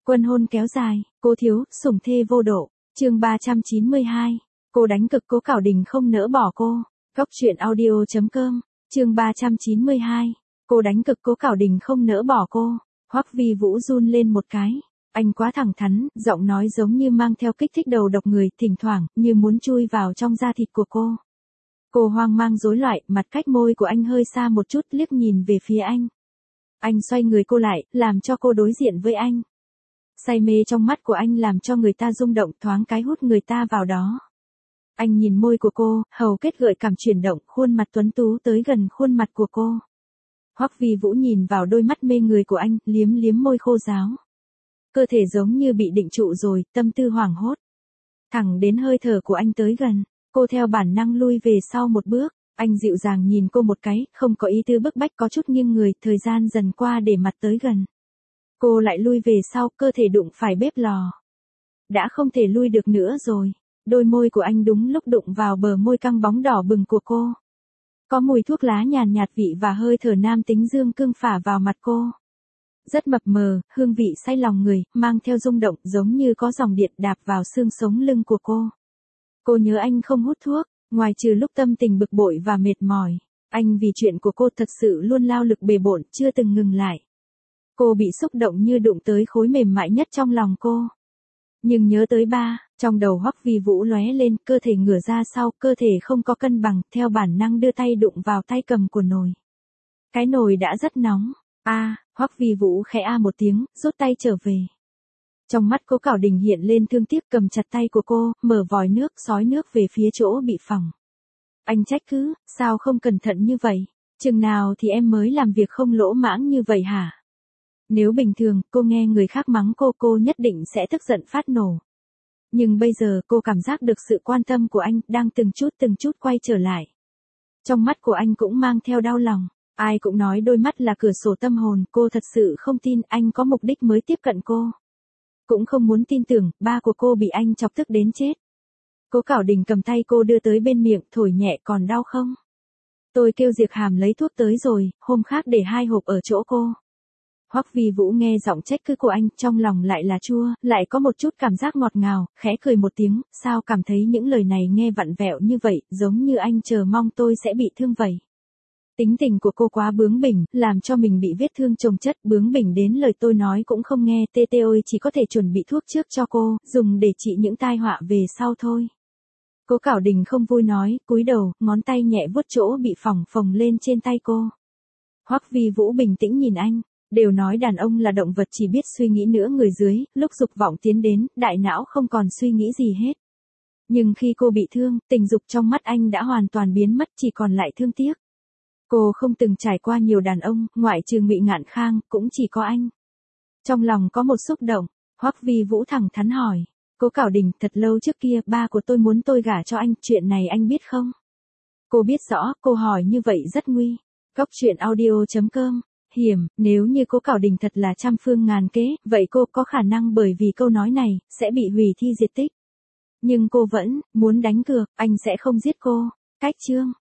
Quân hôn kéo dài, Cố thiếu, sủng thê vô độ. Chương 392. Cô đánh cực Cố Cảo Đình không nỡ bỏ cô. Góc truyện audio.com. Chương 392. Cô đánh cực Cố Cảo Đình không nỡ bỏ cô. Hoắc Vi Vũ run lên một cái. Anh quá thẳng thắn, giọng nói giống như mang theo kích thích đầu độc người, thỉnh thoảng như muốn chui vào trong da thịt của cô. Cô hoang mang rối loạn, mặt cách môi của anh hơi xa một chút, liếc nhìn về phía anh. Anh xoay người cô lại, làm cho cô đối diện với anh. Say mê trong mắt của anh làm cho người ta rung động, thoáng cái hút người ta vào đó. Anh nhìn môi của cô, hầu kết gợi cảm chuyển động, khuôn mặt tuấn tú tới gần khuôn mặt của cô. Hoắc Vi Vũ nhìn vào đôi mắt mê người của anh, liếm liếm môi khô ráo. Cơ thể giống như bị định trụ rồi, tâm tư hoảng hốt. Thẳng đến hơi thở của anh tới gần, cô theo bản năng lui về sau một bước. Anh dịu dàng nhìn cô một cái, không có ý tư bức bách, có chút nghiêng người, thời gian dần qua để mặt tới gần. Cô lại lui về sau, cơ thể đụng phải bếp lò. Đã không thể lui được nữa rồi. Đôi môi của anh đúng lúc đụng vào bờ môi căng bóng đỏ bừng của cô. Có mùi thuốc lá nhàn nhạt vị và hơi thở nam tính dương cương phả vào mặt cô. Rất mập mờ, hương vị say lòng người, mang theo rung động giống như có dòng điện đạp vào xương sống lưng của cô. Cô nhớ anh không hút thuốc, ngoài trừ lúc tâm tình bực bội và mệt mỏi. Anh vì chuyện của cô thật sự luôn lao lực bề bộn, chưa từng ngừng lại. Cô bị xúc động như đụng tới khối mềm mại nhất trong lòng cô. Nhưng nhớ tới ba, trong đầu Hoắc Vi Vũ lóe lên, cơ thể ngửa ra sau, cơ thể không có cân bằng, theo bản năng đưa tay đụng vào tay cầm của nồi. Cái nồi đã rất nóng. Hoắc Vi Vũ khẽ một tiếng, rút tay trở về. Trong mắt Cố Cảo Đình hiện lên thương tiếc, cầm chặt tay của cô, mở vòi nước, xối nước về phía chỗ bị phỏng. Anh trách cứ, sao không cẩn thận như vậy? Chừng nào thì em mới làm việc không lỗ mãng như vậy hả? Nếu bình thường, cô nghe người khác mắng cô nhất định sẽ tức giận phát nổ. Nhưng bây giờ cô cảm giác được sự quan tâm của anh, đang từng chút quay trở lại. Trong mắt của anh cũng mang theo đau lòng. Ai cũng nói đôi mắt là cửa sổ tâm hồn, cô thật sự không tin anh có mục đích mới tiếp cận cô. Cũng không muốn tin tưởng, ba của cô bị anh chọc tức đến chết. Cố Cảo Đình cầm tay cô đưa tới bên miệng, thổi nhẹ, còn đau không? Tôi kêu Diệp Hàm lấy thuốc tới rồi, hôm khác để 2 hộp ở chỗ cô. Hoắc Vi Vũ nghe giọng trách cứ của anh, trong lòng lại là chua, lại có một chút cảm giác ngọt ngào, khẽ cười một tiếng, sao cảm thấy những lời này nghe vặn vẹo như vậy, giống như anh chờ mong tôi sẽ bị thương vậy. Tính tình của cô quá bướng bỉnh, làm cho mình bị vết thương chồng chất, bướng bỉnh đến lời tôi nói cũng không nghe, tê ơi, chỉ có thể chuẩn bị thuốc trước cho cô, dùng để trị những tai họa về sau thôi. Cố Cảo Đình không vui nói, cúi đầu, ngón tay nhẹ vuốt chỗ bị phồng lên trên tay cô. Hoắc Vi Vũ bình tĩnh nhìn anh, đều nói đàn ông là động vật chỉ biết suy nghĩ nữa người dưới, lúc dục vọng tiến đến, đại não không còn suy nghĩ gì hết. Nhưng khi cô bị thương, tình dục trong mắt anh đã hoàn toàn biến mất, chỉ còn lại thương tiếc. Cô không từng trải qua nhiều đàn ông, ngoại trừ Ngụy Ngạn Khang, cũng chỉ có anh. Trong lòng có một xúc động, Hoắc Vi Vũ thẳng thắn hỏi, Cố Cảo Đình, thật lâu trước kia, ba của tôi muốn tôi gả cho anh, chuyện này anh biết không? Cô biết rõ, cô hỏi như vậy rất nguy. Góc truyện audio.com. Hiểm, nếu như Cố Cảo Đình thật là trăm phương ngàn kế, vậy cô có khả năng bởi vì câu nói này, sẽ bị hủy thi diệt tích. Nhưng cô vẫn muốn đánh cược, anh sẽ không giết cô. Cách chương.